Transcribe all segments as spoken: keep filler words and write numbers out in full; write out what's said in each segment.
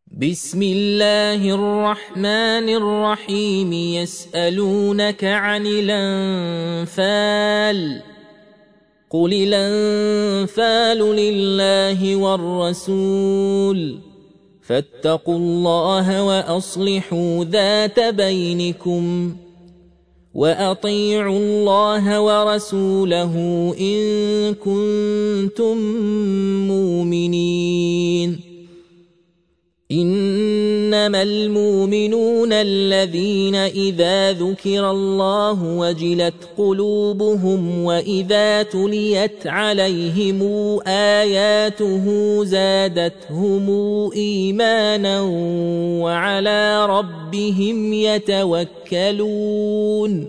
بسم الله الرحمن الرحيم يسألونك عن الأنفال قل الأنفال لله والرسول فاتقوا الله وأصلحوا ذات بينكم وأطيعوا الله ورسوله إن كنتم مؤمنين. إنما المؤمنون الذين إذا ذكر الله وجلت قلوبهم وإذا تليت عليهم آياته زادتهم إيمانا وعلى ربهم يتوكلون.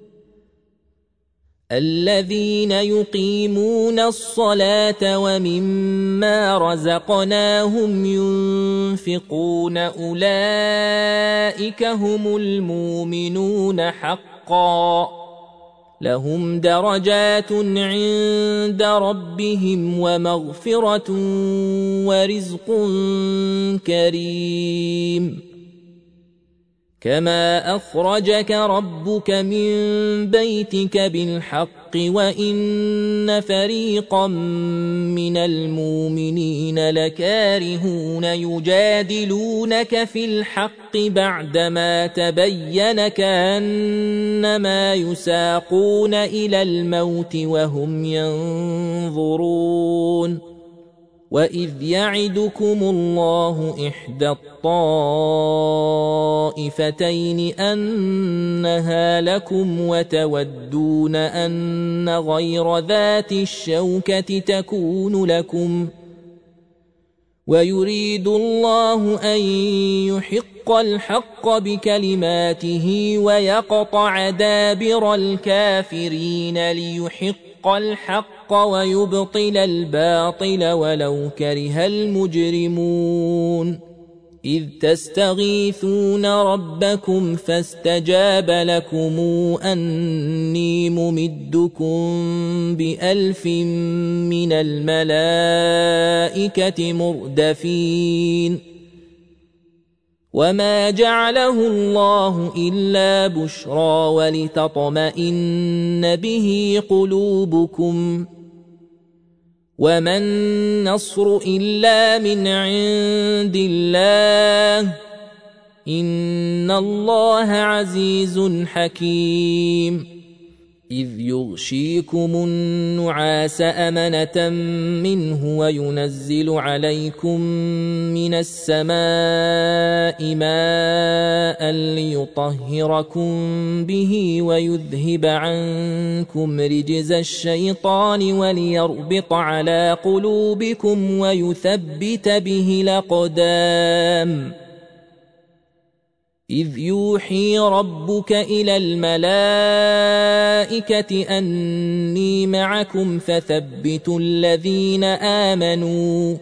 الذين يقيمون الصلاة ومما رزقناهم ينفقون أولئك هم المؤمنون حقا لهم درجات عند ربهم ومغفرة ورزق كريم. كما أخرجك ربك من بيتك بالحق وإن فريقا من المؤمنين لكارهون يجادلونك في الحق بعدما تبين كأنما يساقون إلى الموت وهم ينظرون. وإذ يعدكم الله إحدى الطائفتين أنها لكم وتودون أن غير ذات الشوكة تكون لكم ويريد الله أن يحق الحق بكلماته ويقطع دابر الكافرين ليحق الحق ويبطل الباطل ولو كره المجرمون. إذ تستغيثون ربكم فاستجاب لكم أني ممدكم بألف من الملائكة مردفين. وما جعله الله إلا بشرى ولتطمئن به قلوبكم وما النصر إلا من عند الله إن الله عزيز حكيم. إذ يغشيكم النعاس أمنة منه وينزل عليكم من السماء ماء ليطهركم به ويذهب عنكم رجز الشيطان وليربط على قلوبكم ويثبت به الأقدام. إذ يوحي ربك إلى الملائكة أني معكم فثبتوا الذين آمنوا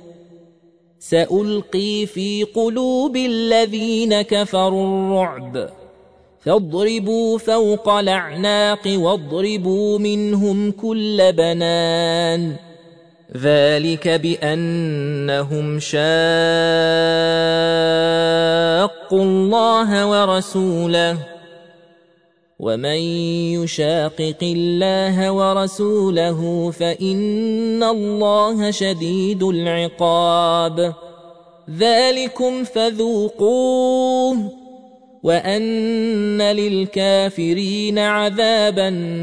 سألقي في قلوب الذين كفروا الرعب فاضربوا فوق الأعناق واضربوا منهم كل بنان. ذلك بأنهم شاقوا الله ورسوله ومن يشاقق الله ورسوله فإن الله شديد العقاب. ذلكم فذوقوه وأن للكافرين عذاب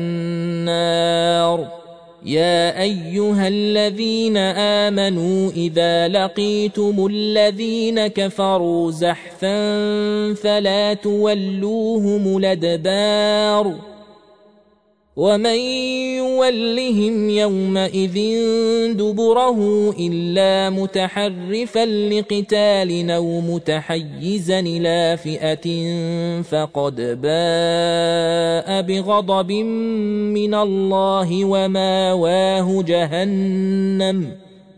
النار. يا أيها الذين آمنوا إذا لقيتم الذين كفروا زحفا فلا تولوهم الأدبار ومن يولهم يومئذ دبره إلا متحرفا لقتال أو متحيزا إلى فئة فقد باء بغضب من الله وماواه جهنم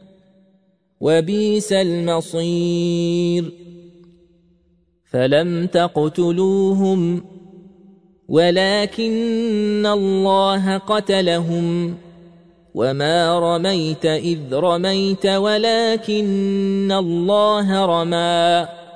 وبئس المصير. فلم تقتلوهم ولكن الله قتلهم وما رميت إذ رميت ولكن الله رمى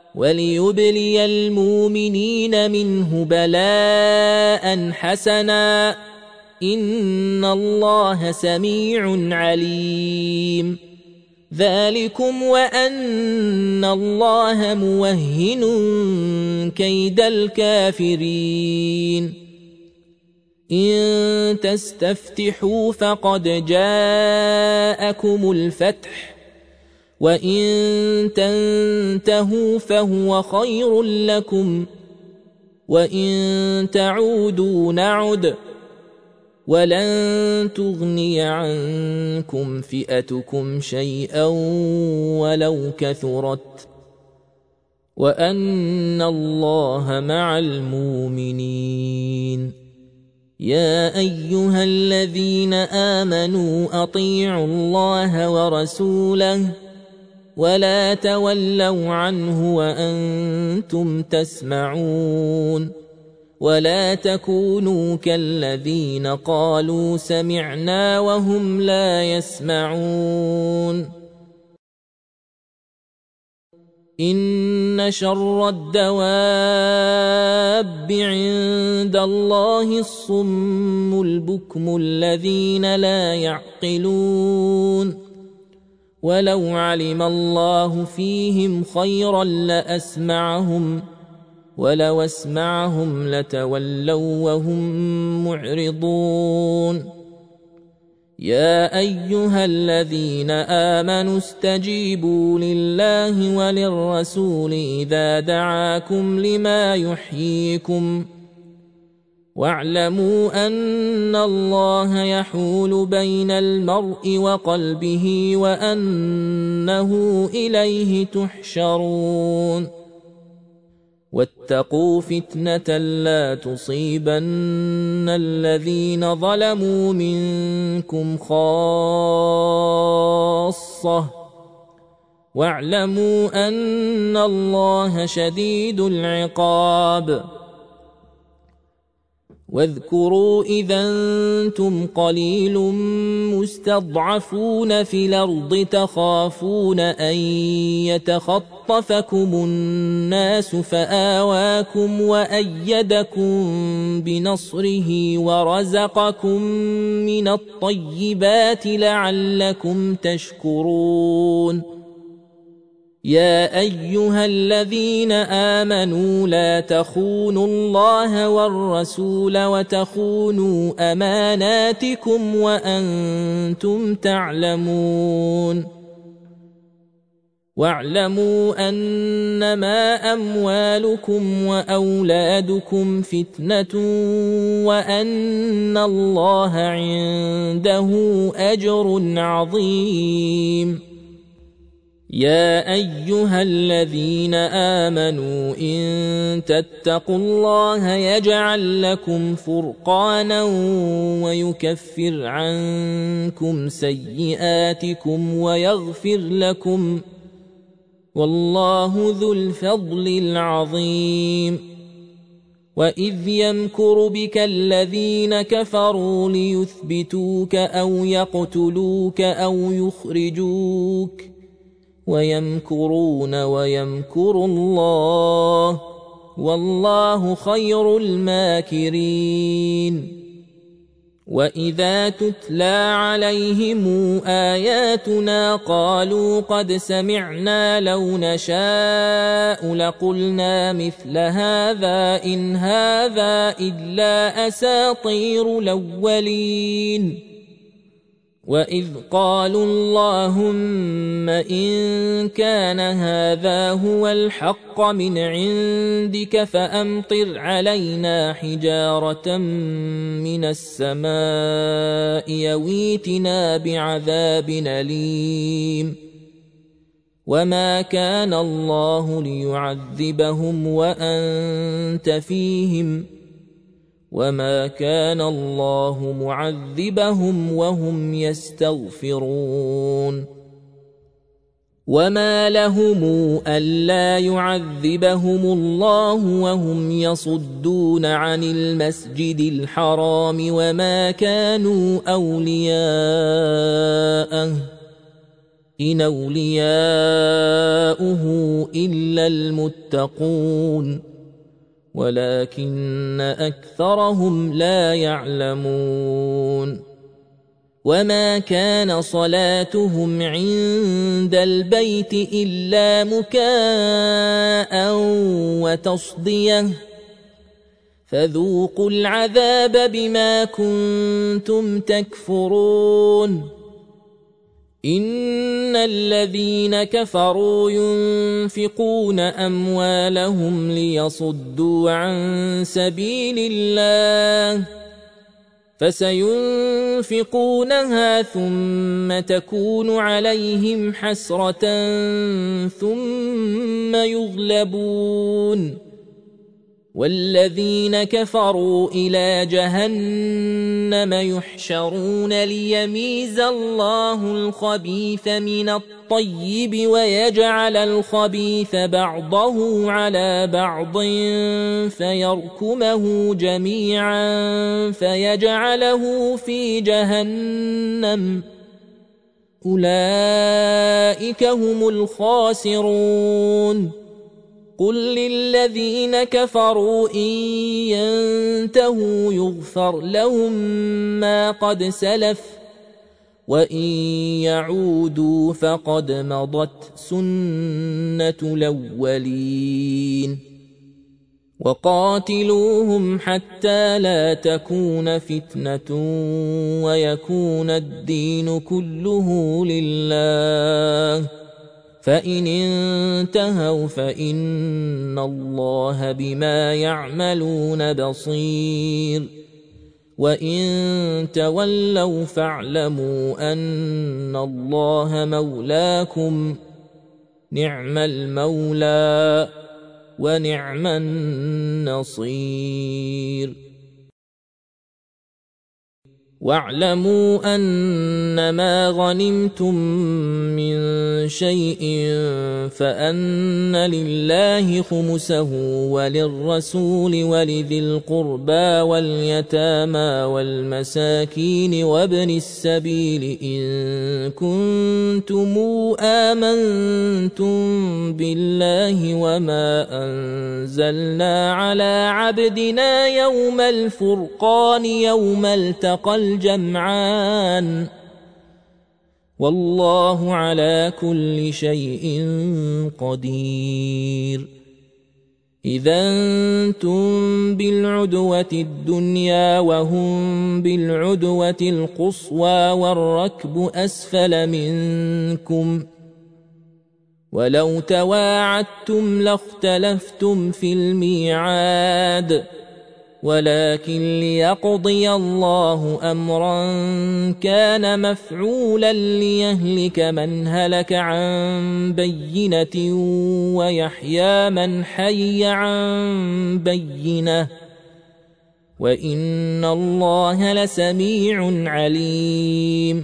وليبلي المؤمنين منه بلاء حسنا إن الله سميع عليم ذلكم وأن الله موهن كيد الكافرين إن تستفتحوا فقد جاءكم الفتح وإن تنتهوا فهو خير لكم وإن تعودوا نعد ولن تغني عنكم فئتكم شيئا ولو كثرت وأن الله مع المؤمنين يا أيها الذين آمنوا أطيعوا الله ورسوله ولا تولوا عنه وأنتم تسمعون ولا تكونوا كالذين قالوا سمعنا وهم لا يسمعون إن شر الدواب عند الله الصم البكم الذين لا يعقلون ولو علم الله فيهم خيرا لأسمعهم ولو اسمعهم لتولوا وهم معرضون يا أيها الذين آمنوا استجيبوا لله وللرسول إذا دعاكم لما يحييكم واعلموا أن الله يحول بين المرء وقلبه وأنه إليه تحشرون واتقوا فتنة لا تصيبن الذين ظلموا منكم خاصة واعلموا أن الله شديد العقاب واذكروا إذا أنتم قليل مستضعفون في الأرض تخافون أن يتخطفكم الناس فآواكم وأيدكم بنصره ورزقكم من الطيبات لعلكم تشكرون يا أيها الذين آمنوا لا تخونوا الله والرسول وتخونوا أماناتكم وأنتم تعلمون واعلموا أنما أموالكم وأولادكم فتنة وأن الله عنده أجر عظيم يا أيها الذين آمنوا إن تتقوا الله يجعل لكم فرقانا ويكفر عنكم سيئاتكم ويغفر لكم والله ذو الفضل العظيم وإذ يمكر بك الذين كفروا ليثبتوك أو يقتلوك أو يخرجوك ويمكرون ويمكر الله والله خير الماكرين وإذا تتلى عليهم آياتنا قالوا قد سمعنا لو نشاء لقلنا مثل هذا إن هذا إلا أساطير الأولين وإذ قالوا اللهم إن كان هذا هو الحق من عندك فأمطر علينا حجارة من السماء أو ائتنا بعذاب أليم وما كان الله ليعذبهم وأنت فيهم وما كان الله معذبهم وهم يستغفرون وما لهم ألا يعذبهم الله وهم يصدون عن المسجد الحرام وما كانوا أولياءه إن أولياؤه إلا المتقون ولكن أكثرهم لا يعلمون وما كان صلاتهم عند البيت إلا مكاء وتصدية فذوقوا العذاب بما كنتم تكفرون إن الذين كفروا ينفقون أموالهم ليصدوا عن سبيل الله فسينفقونها ثم تكون عليهم حسرة ثم يغلبون والذين كفروا إلى جهنم يحشرون ليميز الله الخبيث من الطيب ويجعل الخبيث بعضه على بعض فيركمه جميعا فيجعله في جهنم أولئك هم الخاسرون قل للذين كفروا إن ينتهوا يغفر لهم ما قد سلف وإن يعودوا فقد مضت سنة الأولين وقاتلوهم حتى لا تكون فتنة ويكون الدين كله لله فإن انتهوا فإن الله بما يعملون بصير وإن تولوا فاعلموا أن الله مولاكم نعم المولى ونعم النصير واعلموا أنما غنمتم من شيء فأن لله خمسه وللرسول ولذي القربى واليتامى والمساكين وابن السبيل إن كنتم آمنتم بالله وما أنزلنا على عبدنا يوم الفرقان يوم التقى الجمعان والله على كل شيء قدير إذا أنتم بالعدوة الدنيا وهم بالعدوة القصوى والركب أسفل منكم ولو تواعدتم لاختلفتم في الميعاد ولكن ليقضي الله أمرا كان مفعولا ليهلك من هلك عن بينة ويحيى من حي عن بينة وإن الله لسميع عليم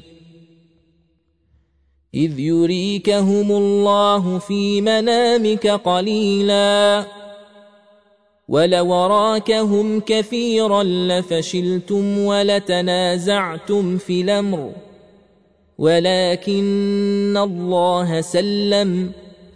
إذ يريكهم الله في منامك قليلا ولو راكهم كثيرا لفشلتم ولتنازعتم في الأمر ولكن الله سلم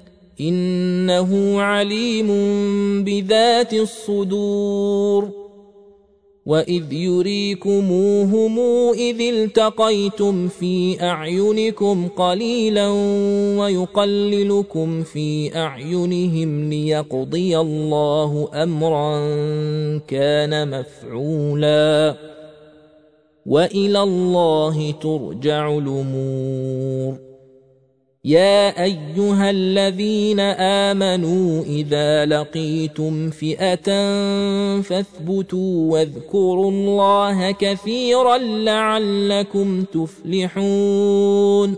إنه عليم بذات الصدور وإذ يريكموهم إذ التقيتم في أعينكم قليلا ويقللكم في أعينهم ليقضي الله أمرا كان مفعولا وإلى الله ترجع الأمور يا أيها الذين آمنوا إذا لقيتم فئة فاثبتوا واذكروا الله كثيرا لعلكم تفلحون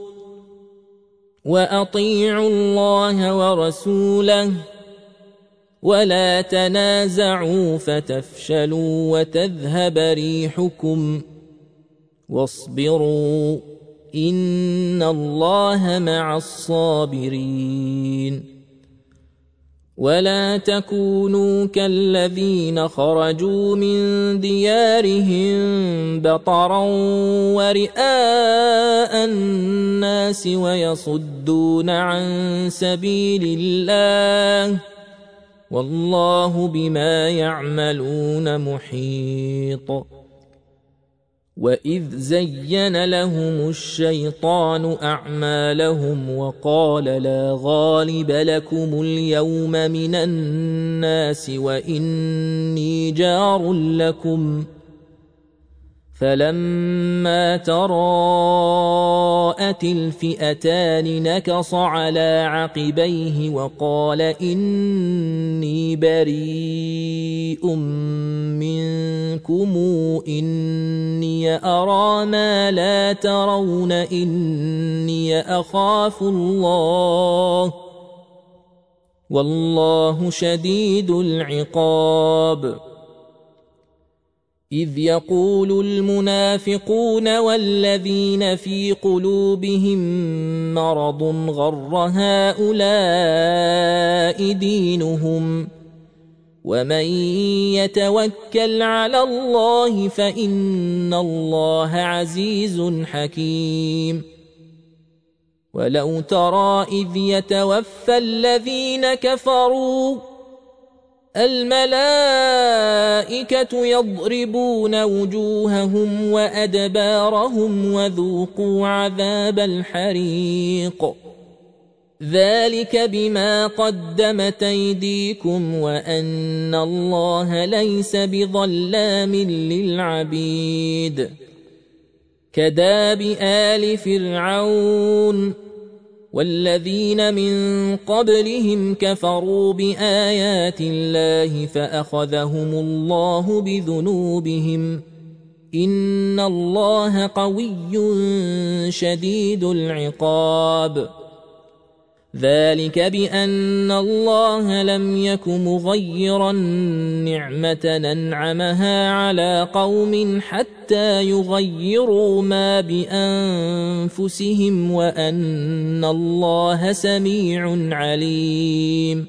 وأطيعوا الله ورسوله ولا تنازعوا فتفشلوا وتذهب ريحكم واصبروا إن الله مع الصابرين ولا تكونوا كالذين خرجوا من ديارهم بطرا ورئاء الناس ويصدون عن سبيل الله والله بما يعملون محيط. وإذ زين لهم الشيطان أعمالهم وقال لا غالب لكم اليوم من الناس وإني جار لكم فلما تراءت الفئتان نكص على عقبيه وقال إني بريء منكم إني أرى ما لا ترون إني أخاف الله والله شديد العقاب. إذ يقول المنافقون والذين في قلوبهم مرض غر هؤلاء دينهم ومن يتوكل على الله فإن الله عزيز حكيم. ولو ترى إذ يتوفى الذين كفروا الملائكة يضربون وجوههم وأدبارهم وذوقوا عذاب الحريق ذلك بما قدمت أيديكم وأن الله ليس بظلام للعبيد. كداب آل فرعون والذين من قبلهم كفروا بآيات الله فأخذهم الله بذنوبهم إن الله قوي شديد العقاب. ذلك بأن الله لم يك مغيرا نعمة أنعمها على قوم حتى يغيروا ما بأنفسهم وأن الله سميع عليم.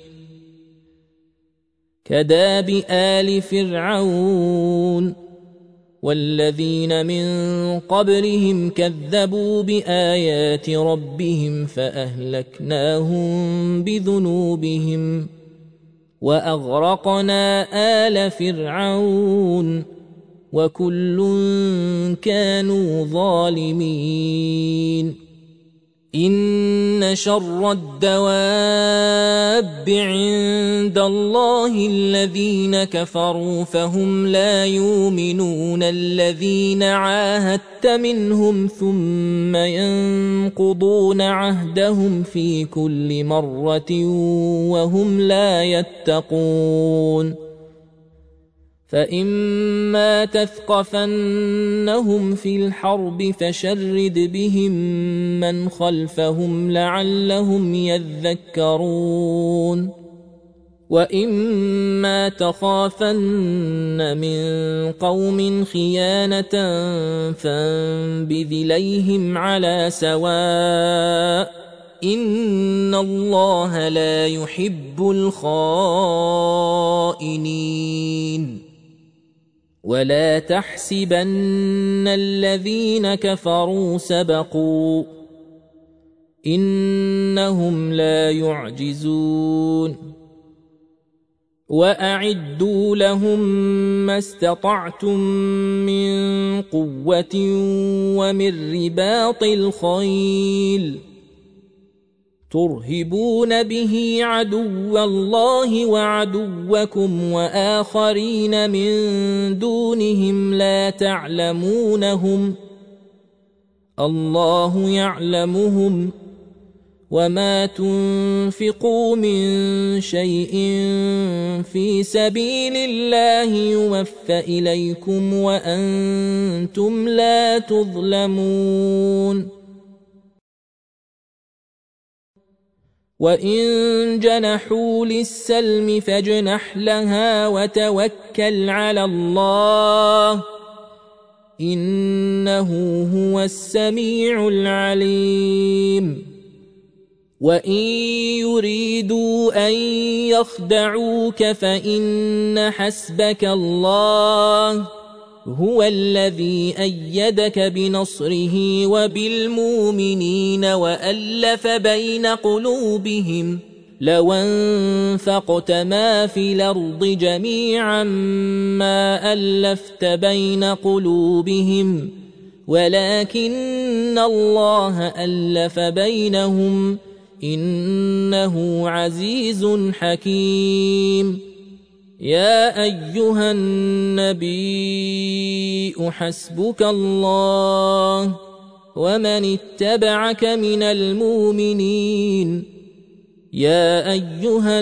كداب آل فرعون والذين من قبلهم كذبوا بآيات ربهم فأهلكناهم بذنوبهم وأغرقنا آل فرعون وكل كانوا ظالمين. إن شر الدواب عند الله الذين كفروا فهم لا يؤمنون الذين عاهدت منهم ثم ينقضون عهدهم في كل مرة وهم لا يتقون. فإما تثقفنهم في الحرب فشرد بهم من خلفهم لعلهم يذكرون. وإما تخافن من قوم خيانة فانبذ إليهم على سواء إن الله لا يحب الخائنين. ولا تحسبن الذين كفروا سبقوا إنهم لا يعجزون. وأعدوا لهم ما استطعتم من قوة ومن رباط الخيل ترهبون به عدو الله وعدوكم وآخرين من دونهم لا تعلمونهم الله يعلمهم وما تنفقوا من شيء في سبيل الله يوفى إليكم وأنتم لا تظلمون. وإن جنحوا للسلم فاجنح لها وتوكل على الله إنه هو السميع العليم. وإن يريدوا أن يخدعوك فإن حسبك الله هو الذي أيدك بنصره وبالمؤمنين وألف بين قلوبهم لو انفقت ما في الأرض جميعا ما ألفت بين قلوبهم ولكن الله ألف بينهم إنه عزيز حكيم. يا أيها النبي حسبك الله ومن اتبعك من المؤمنين. يا أيها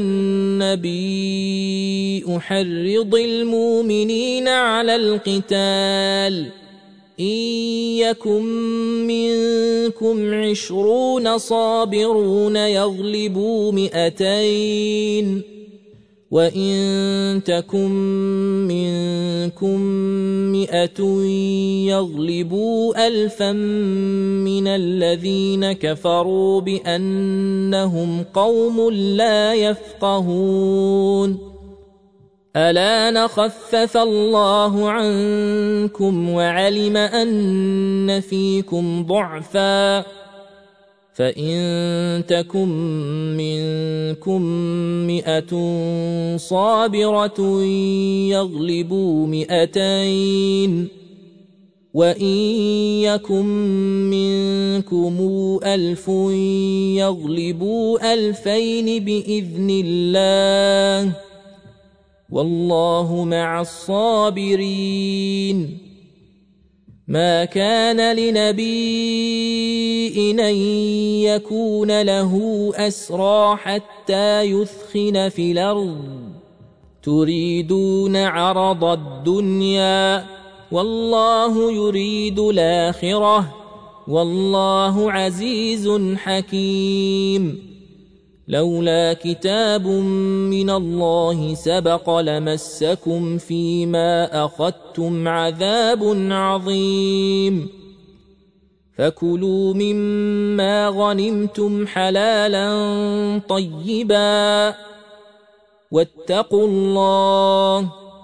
النبي حرض المؤمنين على القتال إن يكن منكم عشرون صابرون يغلبوا مئتين وإن تكن منكم مئة يغلبوا ألفا من الذين كفروا بأنهم قوم لا يفقهون. ألا نخفف الله عنكم وعلم أن فيكم ضعفا فإن تكن منكم مئة صابرة يغلبوا مئتين وإن يكن منكم ألف يغلبوا ألفين بإذن الله والله مع الصابرين. ما كان لنبي أن يكون له أسرى حتى يثخن في الأرض تريدون عرض الدنيا والله يريد الآخرة والله عزيز حكيم. لولا كتاب من الله سبق لمسكم فيما أخذتم عذاب عظيم. فكلوا مما غنمتم حلالا طيبا واتقوا الله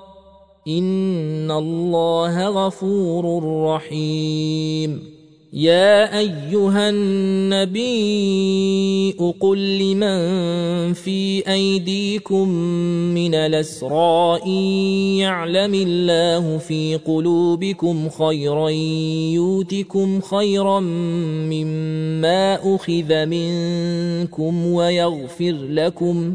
إن الله غفور رحيم. يا أيها النبي قل لمن في أيديكم من الأسرى إن يعلم الله في قلوبكم خيرا يؤتكم خيرا مما أخذ منكم ويغفر لكم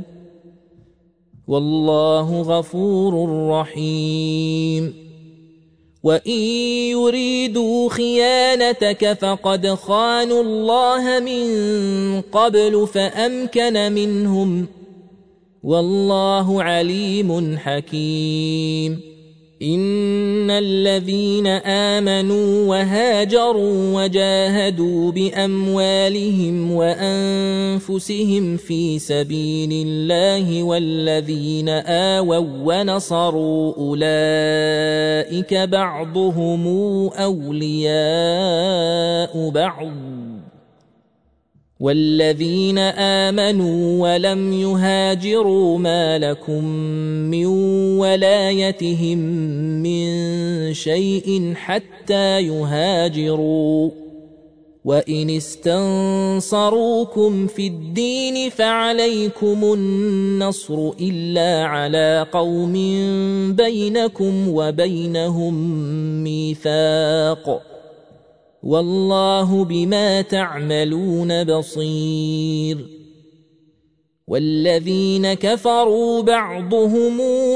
والله غفور رحيم. وإن يريدوا خيانتك فقد خانوا الله من قبل فأمكن منهم والله عليم حكيم. إن الذين آمنوا وهاجروا وجاهدوا بأموالهم وأنفسهم في سبيل الله والذين آووا ونصروا أولئك بعضهم أولياء بعض والذين آمنوا ولم يهاجروا ما لكم من ولايتهم من شيء حتى يهاجروا وإن استنصروكم في الدين فعليكم النصر إلا على قوم بينكم وبينهم ميثاق والله بما تعملون بصير. والذين كفروا بعضهم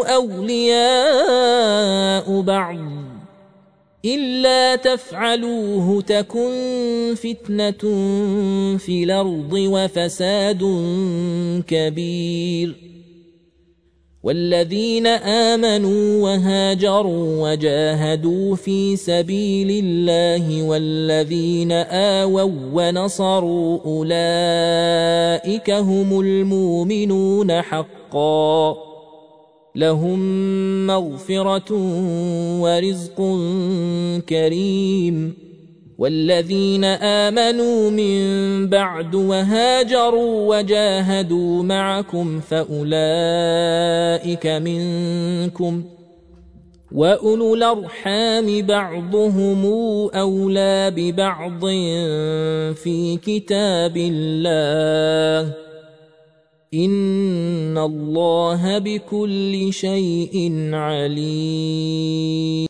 أولياء بعض إلا تفعلوه تكن فتنة في الأرض وفساد كبير. والذين آمنوا وهاجروا وجاهدوا في سبيل الله والذين آووا ونصروا أولئك هم المؤمنون حقا لهم مغفرة ورزق كريم. والذين آمنوا من بعد وهاجروا وجاهدوا معكم فأولئك منكم وأولو الأرحام بعضهم أولى ببعض في كتاب الله إن الله بكل شيء عليم.